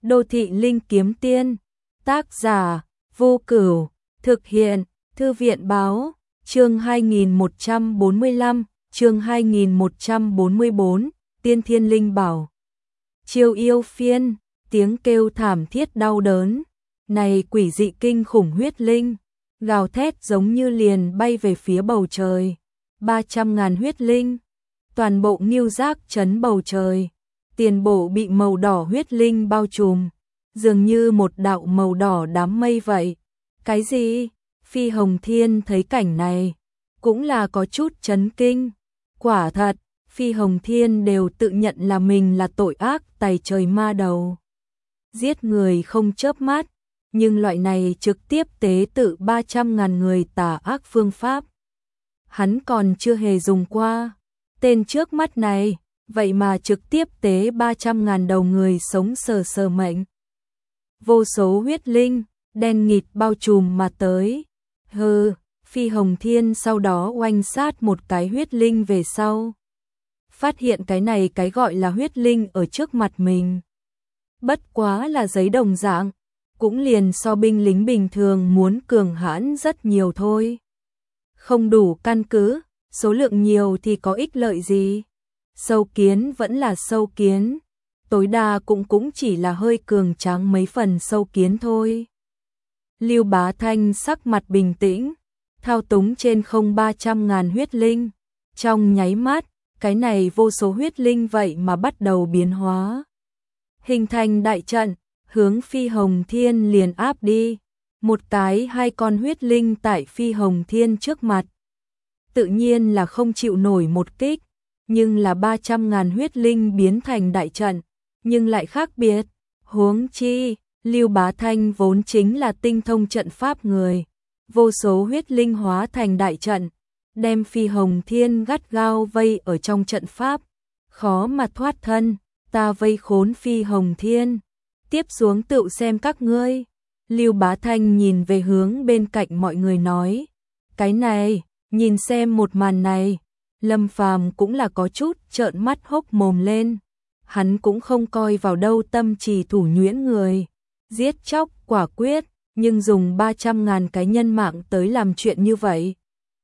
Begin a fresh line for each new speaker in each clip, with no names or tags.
Đô thị linh kiếm tiên, tác giả, Vô Cửu, thực hiện, Thư viện báo, chương 2145, chương 2144, Tiên Thiên Linh Bảo. Chiêu yêu phiên, tiếng kêu thảm thiết đau đớn, này quỷ dị kinh khủng huyết linh, gào thét giống như liền bay về phía bầu trời. 300.000 huyết linh, toàn bộ Ngưu Giác chấn bầu trời, tiền bộ bị màu đỏ huyết linh bao trùm, dường như một đạo màu đỏ đám mây vậy. Cái gì? Phi Hồng Thiên thấy cảnh này, cũng là có chút chấn kinh. Quả thật, Phi Hồng Thiên đều tự nhận là mình là tội ác tày trời ma đầu, giết người không chớp mắt, nhưng loại này trực tiếp tế tự 300.000 người tà ác phương pháp, hắn còn chưa hề dùng qua. Tên trước mắt này, vậy mà trực tiếp tế 300.000 đầu người sống sờ mệnh. Vô số huyết linh, đen nghịt bao trùm mà tới. Hừ, Phi Hồng Thiên sau đó oanh sát một cái huyết linh về sau. Phát hiện cái này cái gọi là huyết linh ở trước mặt mình, bất quá là giấy đồng dạng, cũng liền so binh lính bình thường muốn cường hãn rất nhiều thôi. Không đủ căn cứ, số lượng nhiều thì có ích lợi gì? Sâu kiến vẫn là sâu kiến, tối đa cũng chỉ là hơi cường tráng mấy phần sâu kiến thôi. Lưu Bá Thanh sắc mặt bình tĩnh, thao túng trên không 300.000 huyết linh. Trong nháy mắt, cái này vô số huyết linh vậy mà bắt đầu biến hóa, hình thành đại trận, hướng Phi Hồng Thiên liền áp đi. Một cái hai con huyết linh tại Phi Hồng Thiên trước mặt, tự nhiên là không chịu nổi một kích, nhưng là 300.000 huyết linh biến thành đại trận, nhưng lại khác biệt. Huống chi, Lưu Bá Thanh vốn chính là tinh thông trận pháp người, vô số huyết linh hóa thành đại trận, đem Phi Hồng Thiên gắt gao vây ở trong trận pháp, khó mà thoát thân. Ta vây khốn Phi Hồng Thiên, tiếp xuống tự xem các ngươi. Lưu Bá Thanh nhìn về hướng bên cạnh mọi người nói, cái này, nhìn xem một màn này, Lâm Phàm cũng là có chút trợn mắt hốc mồm lên. Hắn cũng không coi vào đâu tâm trì thủ nhuyễn người, giết chóc quả quyết, nhưng dùng 300.000 cái nhân mạng tới làm chuyện như vậy.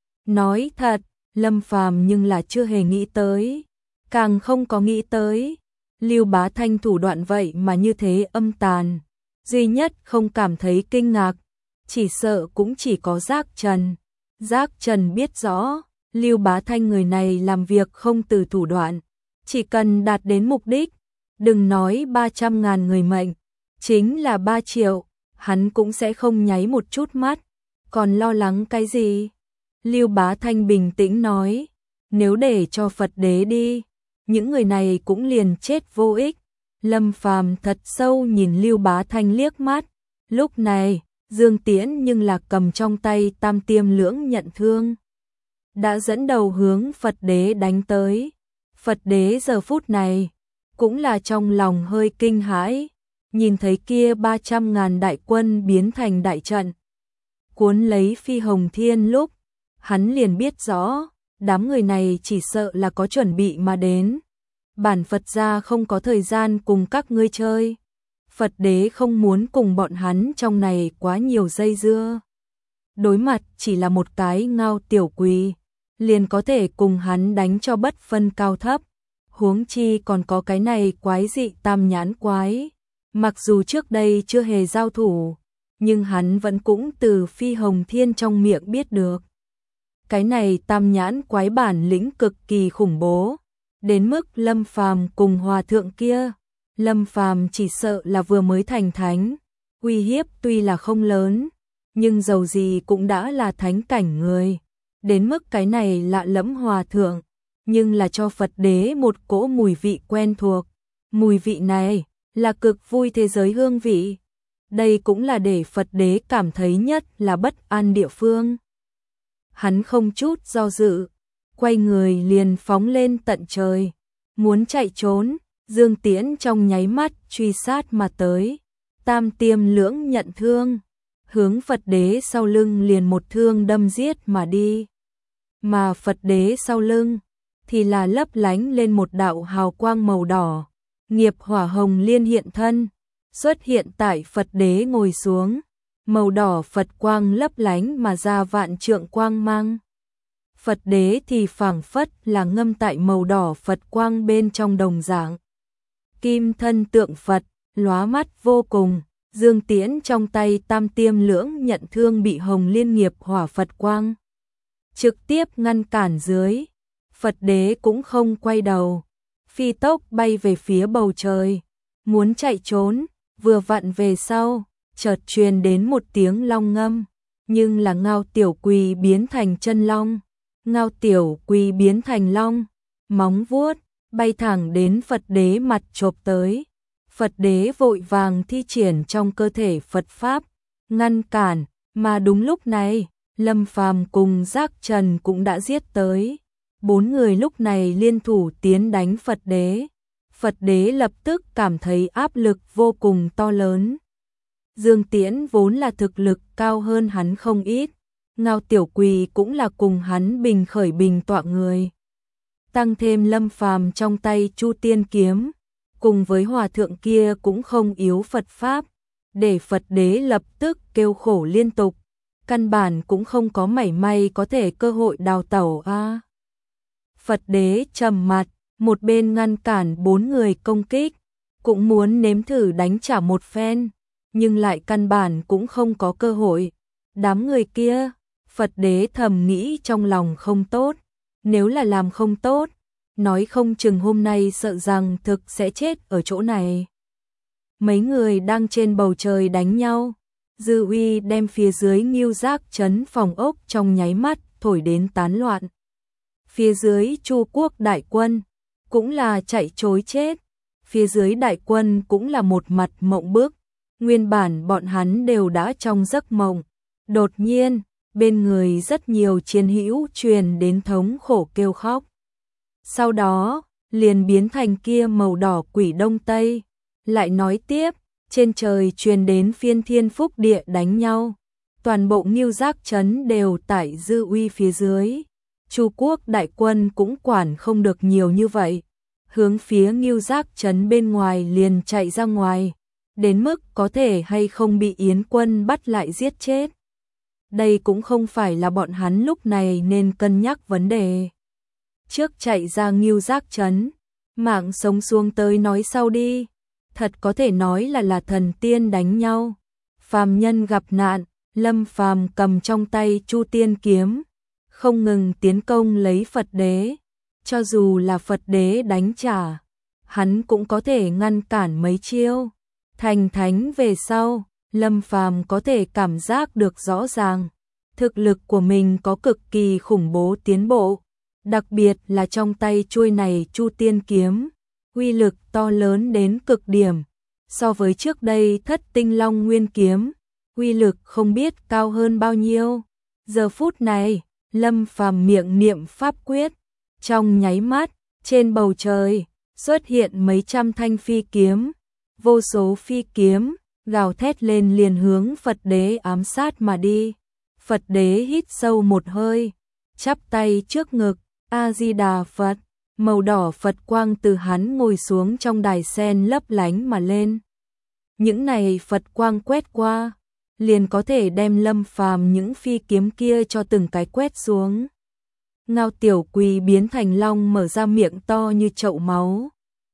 Nói thật, Lâm Phàm nhưng là chưa hề nghĩ tới, càng không có nghĩ tới Lưu Bá Thanh thủ đoạn vậy mà như thế âm tàn. Duy nhất không cảm thấy kinh ngạc, chỉ sợ cũng chỉ có Giác Trần. Giác Trần biết rõ, Lưu Bá Thanh người này làm việc không từ thủ đoạn, chỉ cần đạt đến mục đích, đừng nói 300.000 người mệnh, chính là 3 triệu, hắn cũng sẽ không nháy một chút mắt, còn lo lắng cái gì? Lưu Bá Thanh bình tĩnh nói, nếu để cho Phật đế đi, những người này cũng liền chết vô ích. Lâm Phàm thật sâu nhìn Lưu Bá Thanh liếc mắt, lúc này, Dương Tiễn nhưng là cầm trong tay Tam Tiêm Lưỡng Nhận Thương, đã dẫn đầu hướng Phật đế đánh tới. Phật đế giờ phút này, cũng là trong lòng hơi kinh hãi, nhìn thấy kia 300.000 đại quân biến thành đại trận, cuốn lấy Phi Hồng Thiên lúc, hắn liền biết rõ, đám người này chỉ sợ là có chuẩn bị mà đến. Bản Phật gia không có thời gian cùng các ngươi chơi. Phật đế không muốn cùng bọn hắn trong này quá nhiều dây dưa. Đối mặt chỉ là một cái ngao tiểu quỷ, liền có thể cùng hắn đánh cho bất phân cao thấp. Huống chi còn có cái này quái dị tam nhãn quái. Mặc dù trước đây chưa hề giao thủ, nhưng hắn vẫn cũng từ Phi Hồng Thiên trong miệng biết được. Cái này tam nhãn quái bản lĩnh cực kỳ khủng bố. Đến mức Lâm Phàm cùng hòa thượng kia, Lâm Phàm chỉ sợ là vừa mới thành thánh, uy hiếp tuy là không lớn, nhưng dầu gì cũng đã là thánh cảnh người. Đến mức cái này lạ lẫm hòa thượng, nhưng là cho Phật đế một cỗ mùi vị quen thuộc. Mùi vị này là cực vui thế giới hương vị. Đây cũng là để Phật đế cảm thấy nhất là bất an địa phương. Hắn không chút do dự, quay người liền phóng lên tận trời, muốn chạy trốn. Dương Tiễn trong nháy mắt truy sát mà tới, Tam Tiêm Lưỡng Nhận Thương, hướng Phật đế sau lưng liền một thương đâm giết mà đi. Mà Phật đế sau lưng thì là lấp lánh lên một đạo hào quang màu đỏ, nghiệp hỏa hồng liên hiện thân, xuất hiện tại Phật đế ngồi xuống, màu đỏ Phật quang lấp lánh mà ra vạn trượng quang mang. Phật đế thì phảng phất là ngâm tại màu đỏ Phật quang bên trong đồng dạng. Kim thân tượng Phật, lóa mắt vô cùng, dương tiễn trong tay tam tiêm lưỡng nhận thương bị hồng liên nghiệp hỏa Phật quang trực tiếp ngăn cản dưới. Phật đế cũng không quay đầu, phi tốc bay về phía bầu trời, muốn chạy trốn, vừa vặn về sau, chợt truyền đến một tiếng long ngâm, nhưng là Ngao Tiểu Quỳ biến thành chân long. Ngao Tiểu Quỳ biến thành long, móng vuốt bay thẳng đến Phật đế mặt chộp tới. Phật đế vội vàng thi triển trong cơ thể Phật pháp, ngăn cản, mà đúng lúc này, Lâm Phàm cùng Giác Trần cũng đã giết tới. 4 người lúc này liên thủ tiến đánh Phật đế. Phật đế lập tức cảm thấy áp lực vô cùng to lớn. Dương Tiễn vốn là thực lực cao hơn hắn không ít, Ngao Tiểu Quỳ cũng là cùng hắn bình khởi bình tọa người. Tăng thêm Lâm Phàm trong tay Chu Tiên kiếm, cùng với hòa thượng kia cũng không yếu Phật pháp, để Phật đế lập tức kêu khổ liên tục, căn bản cũng không có mảy may có thể cơ hội đào tẩu a. Phật đế trầm mặt, một bên ngăn cản 4 người công kích, cũng muốn nếm thử đánh trả một phen, nhưng lại căn bản cũng không có cơ hội. Đám người kia, Phật đế thầm nghĩ trong lòng không tốt, nếu là làm không tốt, nói không chừng hôm nay sợ rằng thực sẽ chết ở chỗ này. Mấy người đang trên bầu trời đánh nhau, dư uy đem phía dưới Ngưu Giác trấn phòng ốc trong nháy mắt thổi đến tán loạn. Phía dưới Chu quốc đại quân cũng là chạy trối chết, phía dưới đại quân cũng là một mặt mộng bức, nguyên bản bọn hắn đều đã trong giấc mộng. Đột nhiên, bên người rất nhiều chiến hữu truyền đến thống khổ kêu khóc. Sau đó, liền biến thành kia màu đỏ quỷ đông tây, lại nói tiếp, trên trời truyền đến phiên thiên phúc địa đánh nhau, toàn bộ Ngưu Giác trấn đều tại dư uy phía dưới. Chu quốc đại quân cũng quản không được nhiều như vậy, hướng phía Ngưu Giác trấn bên ngoài liền chạy ra ngoài, đến mức có thể hay không bị Yến quân bắt lại giết chết. Đây cũng không phải là bọn hắn lúc này nên cân nhắc vấn đề. Trước chạy ra Ngưu Giác trấn, mạng sống xuống tới nói sau đi, thật có thể nói là thần tiên đánh nhau. Phàm nhân gặp nạn, Lâm Phàm cầm trong tay Chu Tiên kiếm, không ngừng tiến công lấy Phật đế. Cho dù là Phật đế đánh trả, hắn cũng có thể ngăn cản mấy chiêu. Thành thánh về sau, Lâm Phàm có thể cảm giác được rõ ràng, thực lực của mình có cực kỳ khủng bố tiến bộ, đặc biệt là trong tay chuôi này Chu Tiên kiếm, uy lực to lớn đến cực điểm, so với trước đây Thất Tinh Long Nguyên kiếm, uy lực không biết cao hơn bao nhiêu. Giờ phút này, Lâm Phàm miệng niệm pháp quyết, trong nháy mắt, trên bầu trời xuất hiện mấy trăm thanh phi kiếm, vô số phi kiếm gào thét lên liền hướng Phật đế ám sát mà đi. Phật đế hít sâu một hơi, chắp tay trước ngực, A Di Đà Phật, màu đỏ Phật quang từ hắn ngồi xuống trong đài sen lấp lánh mà lên. Những này Phật quang quét qua, liền có thể đem Lâm Phàm những phi kiếm kia cho từng cái quét xuống. Ngao Tiểu Quỳ biến thành long mở ra miệng to như chậu máu,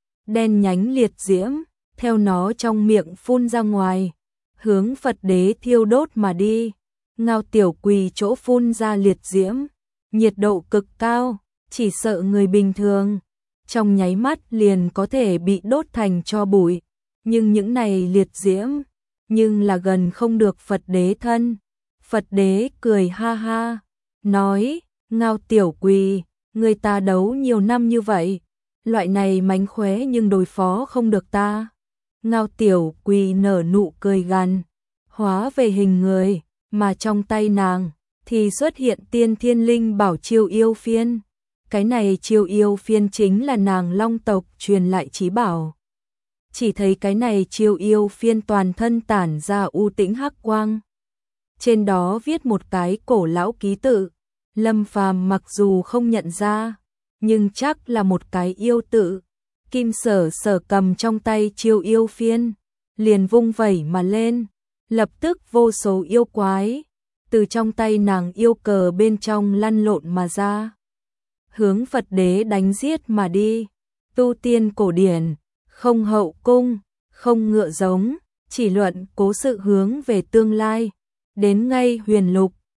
đen nhánh liệt diễm theo nó trong miệng phun ra ngoài, hướng Phật đế thiêu đốt mà đi. Ngao Tiểu Quỳ chỗ phun ra liệt diễm, nhiệt độ cực cao, chỉ sợ người bình thường trong nháy mắt liền có thể bị đốt thành tro bụi, nhưng những này liệt diễm nhưng là gần không được Phật đế thân. Phật đế cười ha ha, nói, Ngao Tiểu Quỳ, người ta đấu nhiều năm như vậy, loại này mánh khóe nhưng đối phó không được ta. Ngao Tiểu Quỳ nở nụ cười gằn, hóa về hình người, mà trong tay nàng thì xuất hiện Tiên Thiên Linh Bảo Chiêu Yêu Phiên. Cái này Chiêu Yêu Phiên chính là nàng Long tộc truyền lại chí bảo. Chỉ thấy cái này Chiêu Yêu Phiên toàn thân tản ra u tĩnh hắc quang, trên đó viết một cái cổ lão ký tự. Lâm Phàm mặc dù không nhận ra, nhưng chắc là một cái yêu tự. Kim Sở Sở cầm trong tay Chiêu Yêu Phiên, liền vung vẩy mà lên, lập tức vô số yêu quái từ trong tay nàng yêu cờ bên trong lăn lộn mà ra, hướng Phật đế đánh giết mà đi. Tu tiên cổ điển, không hậu cung, không ngựa giống, chỉ luận cố sự hướng về tương lai. Đến ngay huyền lục,